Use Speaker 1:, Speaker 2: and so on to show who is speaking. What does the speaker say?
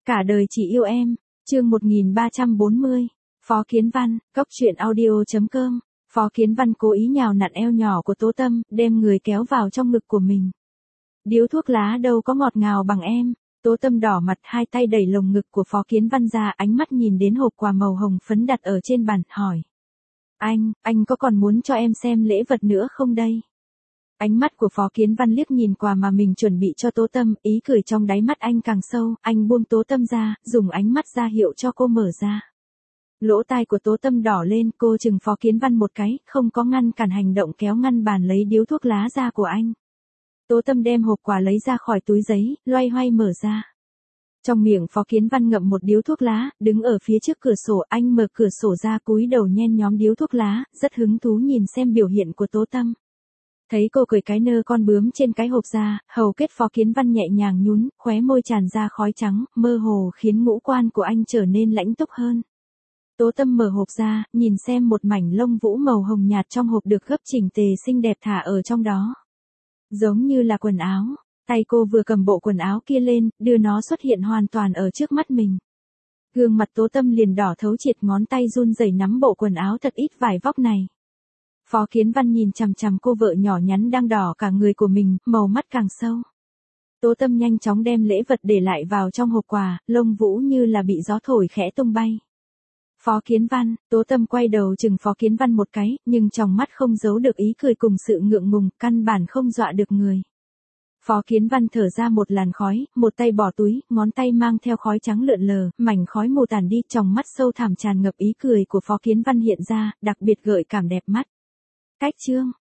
Speaker 1: Cả đời chỉ yêu em, chương 1340, Phó Kiến Văn, Cốc truyện audio.com. Phó Kiến Văn cố ý nhào nặn eo nhỏ của Tố Tâm, đem người kéo vào trong ngực của mình. Điếu thuốc lá đâu có ngọt ngào bằng em. Tố Tâm đỏ mặt, hai tay đẩy lồng ngực của Phó Kiến Văn ra, ánh mắt nhìn đến hộp quà màu hồng phấn đặt ở trên bàn, hỏi. Anh có còn muốn cho em xem lễ vật nữa không đây? Ánh mắt của Phó Kiến Văn liếc nhìn quà mà mình chuẩn bị cho Tố Tâm, ý cười trong đáy mắt anh càng sâu, anh buông Tố Tâm ra, dùng ánh mắt ra hiệu cho cô mở ra. Lỗ tai của Tố Tâm đỏ lên, cô chừng Phó Kiến Văn một cái, không có ngăn cản hành động kéo ngăn bàn lấy điếu thuốc lá ra của anh. Tố Tâm đem hộp quà lấy ra khỏi túi giấy, loay hoay mở ra. Trong miệng Phó Kiến Văn ngậm một điếu thuốc lá, đứng ở phía trước cửa sổ, anh mở cửa sổ ra, cúi đầu nhen nhóm điếu thuốc lá, rất hứng thú nhìn xem biểu hiện của Tố Tâm. Thấy cô cởi cái nơ con bướm trên cái hộp ra, hầu kết Phó Kiến Văn nhẹ nhàng nhún, khóe môi tràn ra khói trắng, mơ hồ khiến ngũ quan của anh trở nên lãnh túc hơn. Tố Tâm mở hộp ra, nhìn xem một mảnh lông vũ màu hồng nhạt trong hộp được gấp chỉnh tề xinh đẹp thả ở trong đó. Giống như là quần áo, tay cô vừa cầm bộ quần áo kia lên, đưa nó xuất hiện hoàn toàn ở trước mắt mình. Gương mặt Tố Tâm liền đỏ thấu triệt, ngón tay run rẩy nắm bộ quần áo thật ít vải vóc này. Phó Kiến Văn nhìn chằm chằm cô vợ nhỏ nhắn đang đỏ cả người của mình, màu mắt càng sâu. Tố Tâm nhanh chóng đem lễ vật để lại vào trong hộp quà, lông vũ như là bị gió thổi khẽ tung bay. Phó Kiến Văn, Tố Tâm quay đầu chừng Phó Kiến Văn một cái, nhưng trong mắt không giấu được ý cười cùng sự ngượng ngùng, căn bản không dọa được người. Phó Kiến Văn thở ra một làn khói, một tay bỏ túi, ngón tay mang theo khói trắng lượn lờ, mảnh khói mù tàn đi, trong mắt sâu thẳm tràn ngập ý cười của Phó Kiến Văn hiện ra, đặc biệt gợi cảm đẹp mắt. Cách chương